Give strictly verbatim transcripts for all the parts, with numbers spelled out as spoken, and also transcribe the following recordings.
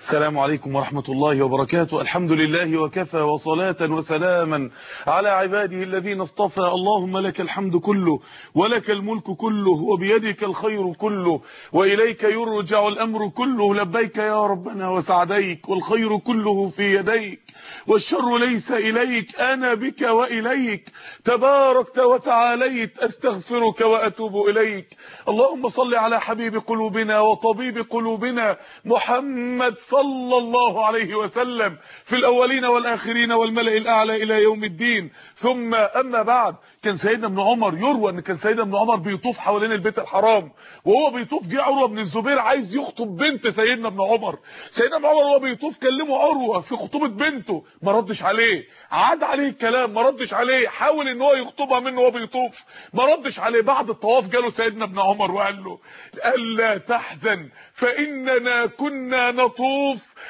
السلام عليكم ورحمة الله وبركاته. الحمد لله وكفى وصلاة وسلاما على عباده الذين اصطفى. اللهم لك الحمد كله ولك الملك كله وبيدك الخير كله وإليك يرجع الأمر كله. لبيك يا ربنا وسعديك والخير كله في يديك والشر ليس إليك. أنا بك وإليك تباركت وتعاليت. أستغفرك وأتوب إليك. اللهم صل على حبيب قلوبنا وطبيب قلوبنا محمد صلى الله عليه وسلم في الأولين والآخرين والملأ الأعلى إلى يوم الدين. ثم أما بعد، كان سيدنا ابن عمر يروى أن كان سيدنا ابن عمر بيطوف حوالين البيت الحرام، وهو بيطوف جه عروة بن الزبير عايز يخطب بنت سيدنا ابن عمر. سيدنا ابن عمر وهو بيطوف كلمه عروة في خطوبة بنته، ما ردش عليه، عاد عليه الكلام ما ردش عليه، حاول ان هو يخطبها منه وهو بيطوف ما ردش عليه. بعد الطواف جاله سيدنا ابن عمر وقال له: ألا تحزن فإننا كنا نطوف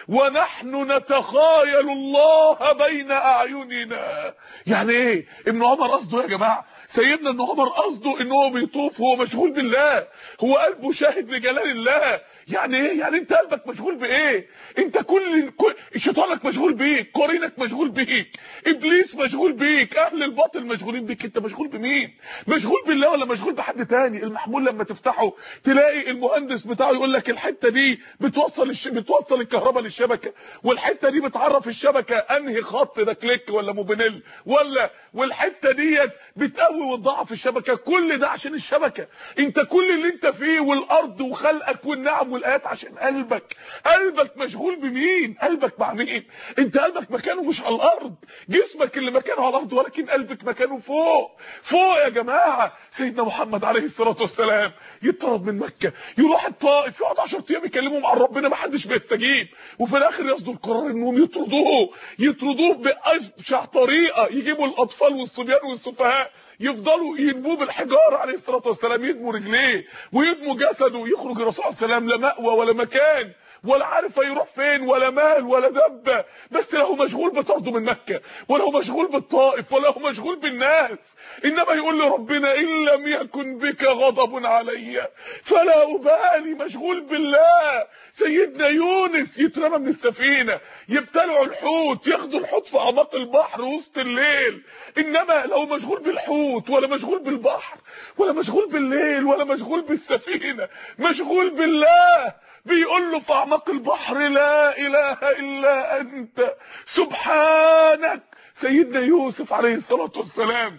ونحن نتخايل الله بين أعيننا. يعني ايه ابن عمر قصده يا جماعة؟ سيدنا ابن عمر قصده ان هو بيطوف وهو مشغول بالله، هو قلبه شاهد لجلال الله. يعني ايه؟ يعني انت قلبك مشغول بايه؟ انت كل, كل... شيطانك مشغول بيك، قرينك مشغول بيك، ابليس مشغول بيك، اهل الباطل مشغولين بيك. انت مشغول بمين؟ مشغول بالله ولا مشغول بحد تاني؟ المحمول لما تفتحه تلاقي المهندس بتاعه يقول لك الحته دي بتوصل الش... بتوصل الكهرباء للشبكه، والحته دي بتعرف الشبكه انهي خط ده كليك ولا موبينيل ولا، والحته ديت بتقوي وتضعف الشبكه. كل ده عشان الشبكه. انت كل اللي انت فيه والارض وخلقك والنعم والايات عشان قلبك. قلبك مشغول بمين؟ قلبك مع مين؟ انت قلبك مكانه مش على الارض، جسمك اللي مكانه على الارض، ولكن قلبك مكانه فوق. فوق يا جماعه. سيدنا محمد عليه الصلاه والسلام يطرد من مكه، يروح الطائف، يقعد عشرة ايام يكلمهم عن ربنا ما حدش بيستجيب، وفي الاخر يصدر قرار انهم يطردوه يطردوه بأبشع طريقه. يجيبوا الاطفال والصبيان والسفهاء يفضلوا ينبوه بالحجاره عليه الصلاه والسلام، يدموا رجليه ويدموا جسده. يخرج الرسول عليه السلام لا مأوى ولا مكان ولا عارف يروح فين ولا مال ولا دبه، بس له مشغول بطرده من مكه، وله مشغول بالطائف، وله مشغول بالناس. انما يقول لربنا: ان لم يكن بك غضب علي فلا ابالي. مشغول بالله. سيدنا يونس يترمى من السفينه، يبتلعوا الحوت، ياخدوا الحوت في اعماق البحر وسط الليل. انما لو مشغول بالحوت ولا مشغول بالبحر ولا مشغول بالليل ولا مشغول بالسفينه، مشغول بالله. بيقول له في اعماق البحر: لا اله الا انت سبحانك. سيدنا يوسف عليه الصلاه والسلام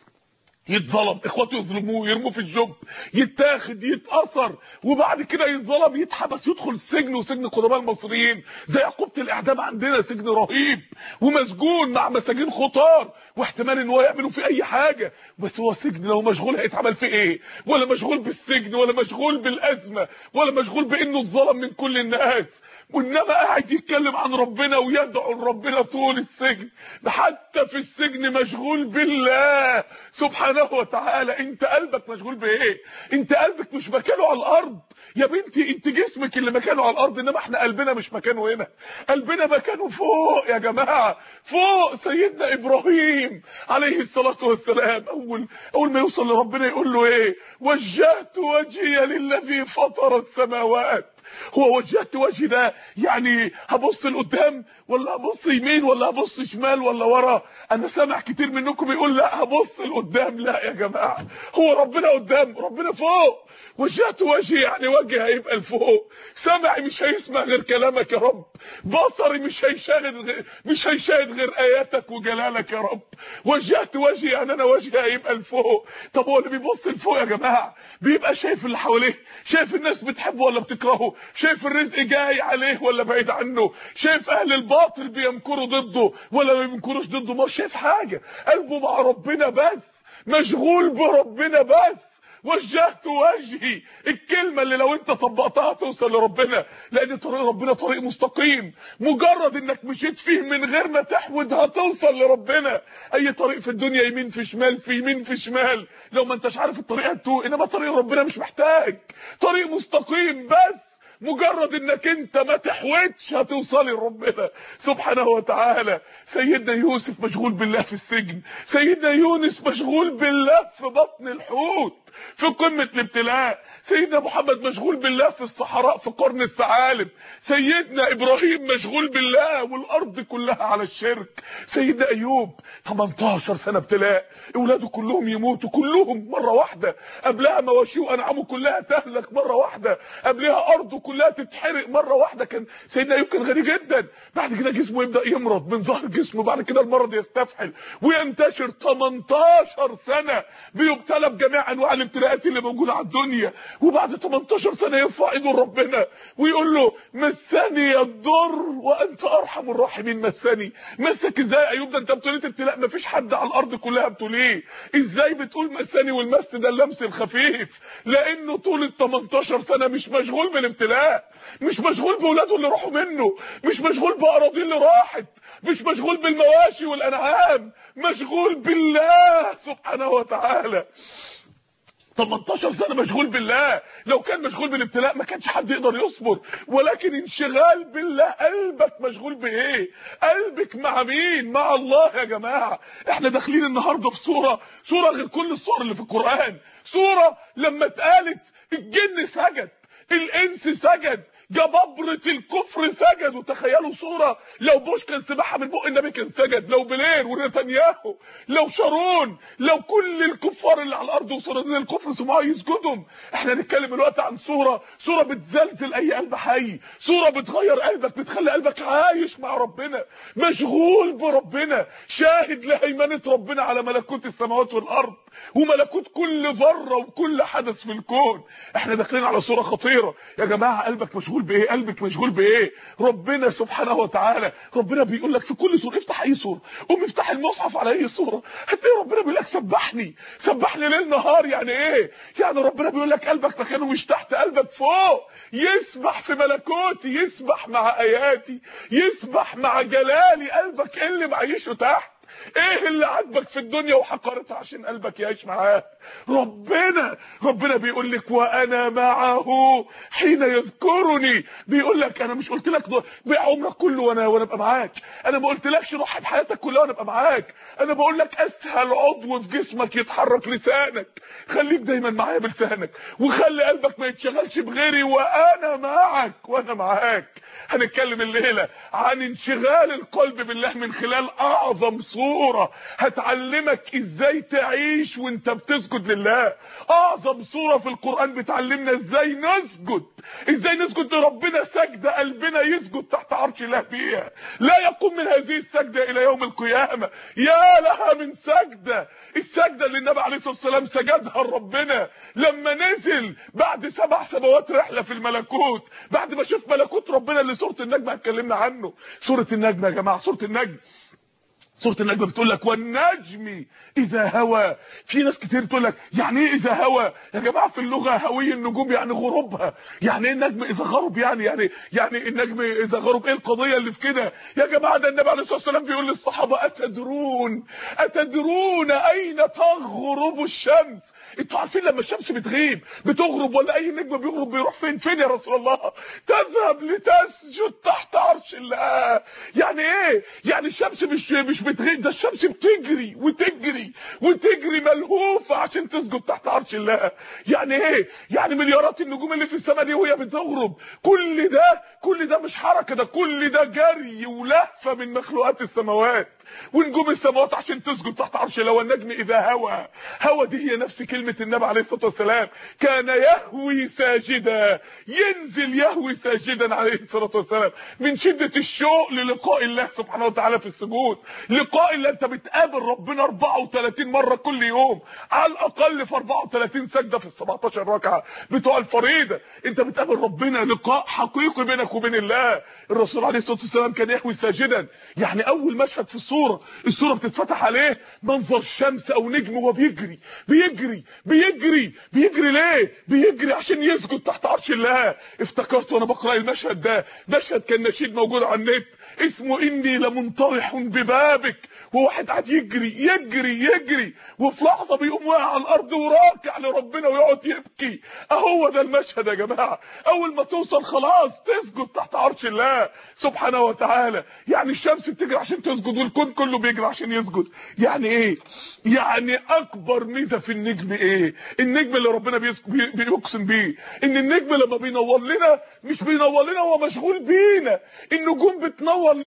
يتظلم، اخواته يظلموه، يرموه في الجب، يتاخد، يتأثر، وبعد كده يتظلم، يتحبس، يدخل السجن، وسجن القدماء المصريين زي عقوبة الاعدام عندنا، سجن رهيب ومسجون مع مساجين خطار، واحتمال ان هو يعملوا فيه اي حاجه. بس هو سجن، لو مشغول هيتعمل فيه ايه؟ ولا مشغول بالسجن، ولا مشغول بالازمه، ولا مشغول بانه اتظلم من كل الناس، وانما قاعد يتكلم عن ربنا ويدعو لربنا طول السجن. ده حتى في السجن مشغول بالله سبحانه وتعالى. انت قلبك مشغول بايه؟ انت قلبك مش مكانه على الارض يا بنتي، انت جسمك اللي مكانه على الارض، انما احنا قلبنا مش مكانه هنا. قلبنا مكانه فوق يا جماعه، فوق. سيدنا ابراهيم عليه الصلاه والسلام اول اول ما يوصل لربنا يقول له ايه؟ وجهت وجهي للذي فطر السماوات. هو وجهت وجهي ده يعني هبص لقدام ولا هبص يمين ولا هبص شمال ولا ورا؟ انا سامع كتير منكم يقول لا هبص لقدام. لا يا جماعه، هو ربنا قدام، ربنا فوق. وجهت وجهي يعني وجهي هيبقى لفوق. سمعي مش هيسمع غير كلامك يا رب، بصري مش هيشاهد غير مش هيشاهد غير اياتك وجلالك يا رب. وجهت وجهي يعني انا وجهي هيبقى لفوق. طب هو اللي بيبص لفوق يا جماعه بيبقى شايف اللي حواليه، شايف الناس بتحبه ولا بتكرهه، شايف الرزق جاي عليه ولا بعيد عنه، شايف اهل الباطل بيمكروا ضده ولا ما بيمكروش ضده. ما شايف حاجه، قلبه مع ربنا بس، مشغول بربنا بس. وجهت وجهي، الكلمه اللي لو انت طبقتها توصل لربنا، لان طريق ربنا طريق مستقيم، مجرد انك مشيت فيه من غير ما تحود هتوصل لربنا. اي طريق في الدنيا يمين في شمال في يمين في شمال، لو ما انتش عارف الطريق هتوه. انما طريق ربنا مش محتاج، طريق مستقيم بس، مجرد انك انت ما تحوتش هتوصلي لربنا سبحانه وتعالى. سيدنا يوسف مشغول بالله في السجن، سيدنا يونس مشغول بالله في بطن الحوت في قمة الابتلاء، سيدنا محمد مشغول بالله في الصحراء في قرن الثعالب، سيدنا ابراهيم مشغول بالله والارض كلها على الشرك، سيدنا ايوب تمنتاشر سنة ابتلاء، اولاده كلهم يموتوا كلهم مرة واحدة، قبلها مواشيه وانعامه كلها تهلك مرة واحدة، قبلها ارضه كلها تتحرق مرة واحدة. كان سيدنا ايوب كان غني جدا، بعد كده جسمه يبدأ يمرض من ظهر جسمه، بعد كده المرض يستفحل وينتشر. تمنتاشر سنة بيبتلى بجميع انواع الابتلاءات اللي موجودة على الدنيا، وبعد تمنتاشر سنة يرفع ايده لربنا ويقول له مسني الضر وانت ارحم الراحمين. مسني مسك ازاي ايوب؟ ده انت ابتليت ابتلاء مفيش حد على الارض كلها ابتليه، ازاي بتقول مسني؟ والمس ده اللمس الخفيف، لانه طول ال تمنتاشر سنة مش مشغول بالابتلاء، مش مشغول باولاده اللي راحوا منه، مش مشغول باراضيه اللي راحت، مش مشغول بالمواشي والانعام، مشغول بالله سبحانه وتعالى. تمنتاشر سنة مشغول بالله. لو كان مشغول بالابتلاء ما كانش حد يقدر يصبر، ولكن انشغال بالله. قلبك مشغول بايه؟ قلبك مع مين؟ مع الله يا جماعة. احنا داخلين النهاردة في سورة سورة غير كل السور اللي في القرآن، سورة لما اتقالت الجن سجد، الانس سجد، جبابرة الكفر سجدوا. تخيلوا صورة لو بوش كان سباحة من بق النبي كان سجد، لو بلير ونتنياهو، لو شارون، لو كل الكفار اللي على الارض وصورين الكفر سمعوا يسجدهم. احنا نتكلم الوقت عن صورة صورة بتزلزل اي قلب حي، صورة بتغير قلبك، بتخلي قلبك عايش مع ربنا، مشغول بربنا، شاهد لهيمنة ربنا على ملكوت السماوات والارض وملكوت كل ذرة وكل حدث في الكون. احنا داخلين على صورة خطيرة يا جماعة. قلبك مشغول بايه؟ قلبك مشغول بايه؟ ربنا سبحانه وتعالى ربنا بيقول لك في كل سورة، افتح اي سورة، قوم افتح المصحف على اي سورة هتلاقي ربنا بيقول لك سبحني سبحني ليل نهار. يعني ايه؟ يعني ربنا بيقول لك قلبك مكانه مش تحت، قلبك فوق، يسبح في ملكوتي، يسبح مع اياتي، يسبح مع جلالي. قلبك ايه اللي معيشه تحت؟ ايه اللي عاجبك في الدنيا وحقرتها عشان قلبك يعيش معاه؟ ربنا ربنا بيقول لك وانا معه حين يذكرني. بيقول لك انا مش قلت لك بيع عمرك كله وانا وانا ابقى معاك، انا ما قلتلكش ضحي بحياتك كلها وانا ابقى معاك، انا بقول لك اسهل عضو في جسمك يتحرك لسانك، خليك دايما معايا بلسانك، وخلي قلبك ما يتشغلش بغيري، وانا معك وانا معاك. هنتكلم الليله عن انشغال القلب بالله من خلال اعظم صورة هتعلمك ازاي تعيش وانت بتسجد لله. اعظم صورة في القرآن بتعلمنا ازاي نسجد، ازاي نسجد لربنا سجدة قلبنا يسجد تحت عرش الله فيها، لا يقوم من هذه السجدة الى يوم القيامة. يا لها من سجدة، السجدة اللي النبي عليه الصلاة والسلام سجدها لربنا لما نزل بعد سبع سنوات رحلة في الملكوت، بعد ما شاف ملكوت ربنا اللي سورة النجم اتكلمنا عنه. سورة النجم يا جماعة، سورة النجم سورة النجم بتقول لك والنجم اذا هوى. في ناس كتير تقول لك يعني ايه اذا هوى يا جماعه؟ في اللغه هوي النجوم يعني غروبها. يعني ايه النجم اذا غرب؟ يعني يعني يعني النجم اذا غرب. ايه القضيه اللي في كده يا جماعه؟ ده النبي عليه الصلاه والسلام بيقول للصحابه اتدرون اتدرون اين تغرب الشمس؟ انتوا عارفين لما الشمس بتغيب بتغرب ولا اي نجم بيغرب بيروح فين؟ فين يا رسول الله؟ تذهب لتسجد تحت عرش الله. يعني ايه؟ يعني الشمس مش مش بتغيب، ده الشمس بتجري وتجري وتجري ملهوفه عشان تسجد تحت عرش الله. يعني ايه؟ يعني مليارات النجوم اللي في السماء دي وهي بتغرب، كل ده كل ده مش حركه، ده كل ده جري ولهفه من مخلوقات السماوات ونجوم السماوات عشان تسجد تحت عرش الله. والنجم اذا هوى، هوى دي هي نفس كلمه النبي عليه الصلاه والسلام، كان يهوي ساجدا، ينزل يهوي ساجدا عليه الصلاه والسلام من شده الشوق للقاء الله سبحانه وتعالى في السجود. لقاء الله، انت بتقابل ربنا اربعة وتلاتين مره كل يوم على الاقل في اربعة وتلاتين سجده في السبعتاشر ركعه بتوع الفريضه، انت بتقابل ربنا لقاء حقيقي بينك وبين الله. الرسول عليه الصلاه والسلام كان يهوي ساجدا. يعني اول مشهد في الصوره الصوره بتتفتح عليه منظر شمس او نجم وهو بيجري بيجري بيجري بيجري ليه؟ بيجري عشان يسجد تحت عرش الله. افتكرت وانا بقرا المشهد ده، مشهد كان نشيد موجود على النت اسمه اني لمنطرح ببابك، وواحد قاعد يجري يجري يجري وفي لحظه بيقوم واقع على الارض وراكع لربنا ويقعد يبكي. اهو ده المشهد يا جماعه. اول ما توصل خلاص تسجد تحت عرش الله سبحانه وتعالى. يعني الشمس بتجري عشان تسجد والكون كله بيجري عشان يسجد. يعني ايه؟ يعني اكبر ميزه في النجم ايه؟ النجم اللي ربنا بيقسم بيه ان النجم لما بينور لنا مش بينور لنا هو مشغول بينا. النجوم بتنور